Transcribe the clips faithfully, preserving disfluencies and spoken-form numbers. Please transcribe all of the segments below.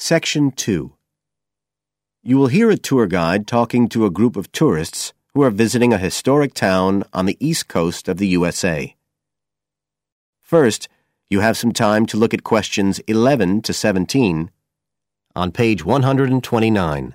Section two. You will hear a tour guide talking to a group of tourists who are visiting a historic town on the east coast of the U S A. First, you have some time to look at questions eleven to seventeen on page one hundred twenty-nine.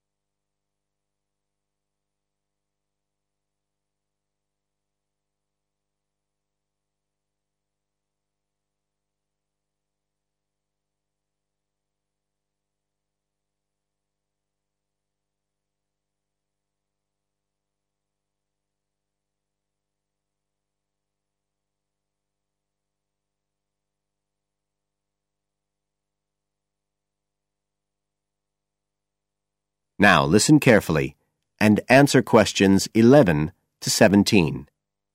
Now listen carefully and answer questions eleven to seventeen.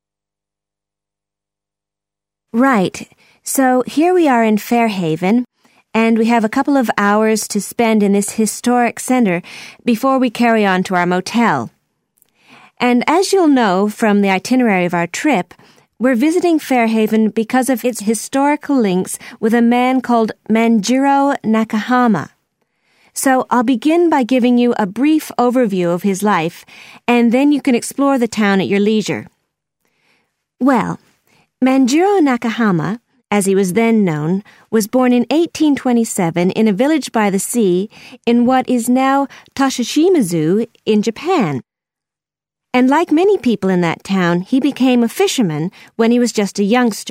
Right. So here we are in Fairhaven, and we have a couple of hours to spend in this historic center before we carry on to our motel. And as you'll know from the itinerary of our trip, we're visiting Fairhaven because of its historical links with a man called Manjiro Nakahama. So I'll begin by giving you a brief overview of his life, and then you can explore the town at your leisure. Well, Manjiro Nakahama, as he was then known, was born in eighteen twenty-seven in a village by the sea in what is now Toshishima-zu in Japan. And like many people in that town, he became a fisherman when he was just a youngster.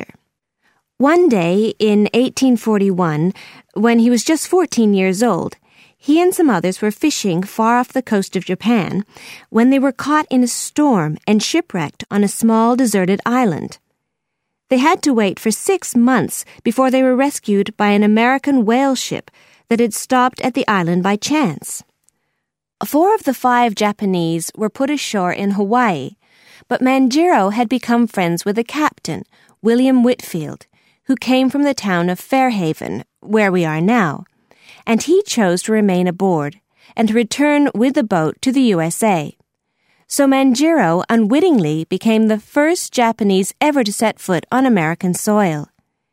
One day in eighteen forty-one, when he was just fourteen years old, he and some others were fishing far off the coast of Japan when they were caught in a storm and shipwrecked on a small deserted island. They had to wait for six months before they were rescued by an American whale ship that had stopped at the island by chance. Four of the five Japanese were put ashore in Hawaii, but Manjiro had become friends with the captain, William Whitfield, who came from the town of Fairhaven, where we are now, and he chose to remain aboard and to return with the boat to the U S A. So Manjiro unwittingly became the first Japanese ever to set foot on American soil.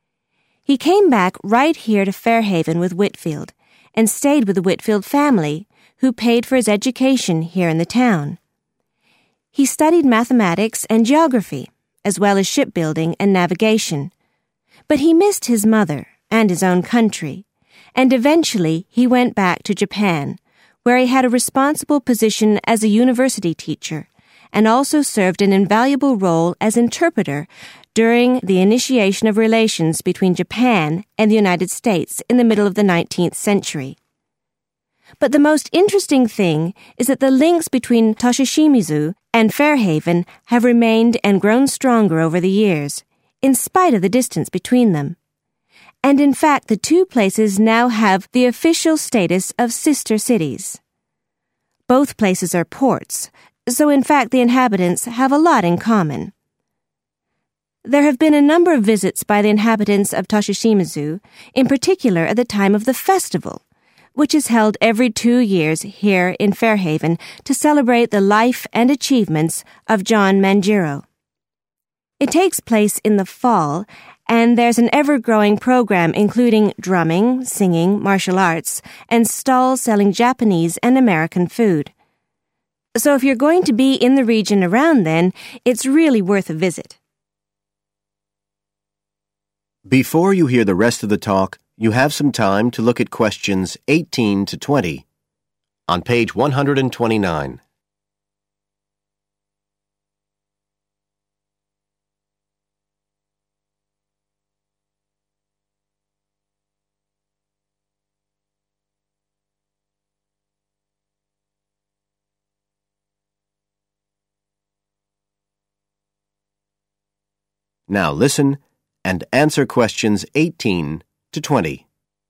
He came back right here to Fairhaven with Whitfield and stayed with the Whitfield family, who paid for his education here in the town. He studied mathematics and geography, as well as shipbuilding and navigation. But he missed his mother and his own country, and eventually he went back to Japan, where he had a responsible position as a university teacher and also served an invaluable role as interpreter during the initiation of relations between Japan and the United States in the middle of the nineteenth century. But the most interesting thing is that the links between Toshishima-zu and Fairhaven have remained and grown stronger over the years, in spite of the distance between them. And in fact, the two places now have the official status of sister cities. Both places are ports, so in fact the inhabitants have a lot in common. There have been a number of visits by the inhabitants of Toshishima-zu, in particular at the time of the festival, which is held every two years here in Fairhaven to celebrate the life and achievements of John Manjiro. It takes place in the fall, and there's an ever-growing program including drumming, singing, martial arts, and stalls selling Japanese and American food. So if you're going to be in the region around then, it's really worth a visit. Before you hear the rest of the talk, you have some time to look at questions eighteen to twenty on page one hundred twenty-nine. Now listen and answer questions eighteen to twenty.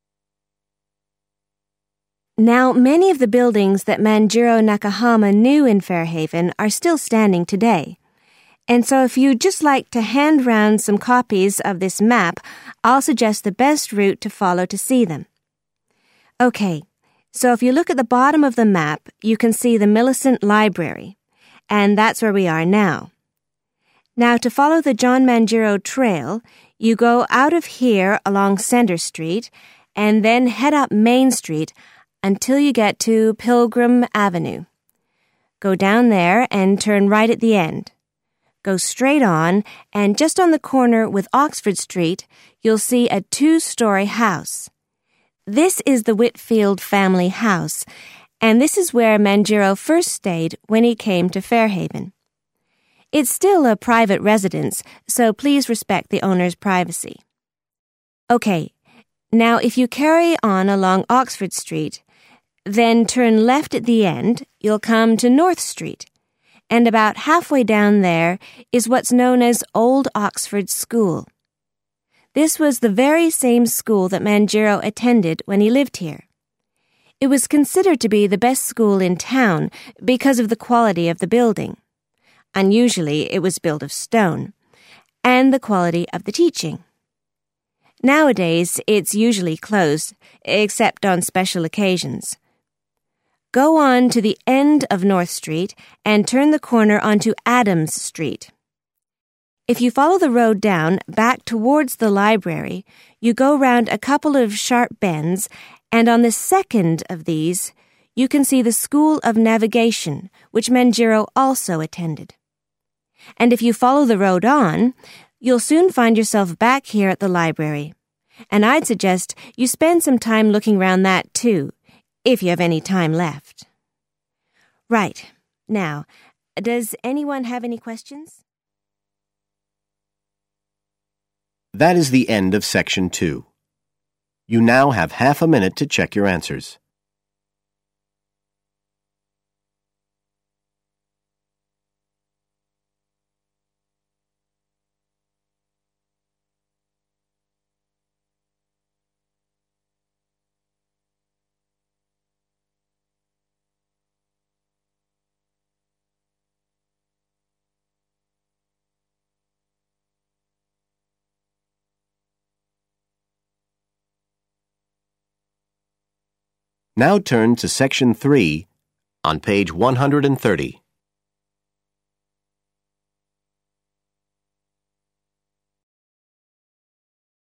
Now, many of the buildings that Manjiro Nakahama knew in Fairhaven are still standing today. And so if you'd just like to hand round some copies of this map, I'll suggest the best route to follow to see them. Okay, so if you look at the bottom of the map, you can see the Millicent Library, and that's where we are now. Now, to follow the John Manjiro Trail, you go out of here along Center Street, and then head up Main Street until you get to Pilgrim Avenue. Go down there and turn right at the end. Go straight on, and just on the corner with Oxford Street, you'll see a two-story house. This is the Whitfield family house, and this is where Manjiro first stayed when he came to Fairhaven. It's still a private residence, so please respect the owner's privacy. Okay, now if you carry on along Oxford Street, then turn left at the end, you'll come to North Street. And about halfway down there is what's known as Old Oxford School. This was the very same school that Manjiro attended when he lived here. It was considered to be the best school in town because of the quality of the building. Unusually, it was built of stone, and the quality of the teaching. Nowadays, it's usually closed, except on special occasions. Go on to the end of North Street and turn the corner onto Adams Street. If you follow the road down back towards the library, you go round a couple of sharp bends, and on the second of these, you can see the School of Navigation, which Manjiro also attended. And if you follow the road on, you'll soon find yourself back here at the library. And I'd suggest you spend some time looking round that too, if you have any time left. Right. Now, does anyone have any questions? That is the end of section two. You now have half a minute to check your answers. Now turn to section three on page one hundred thirty.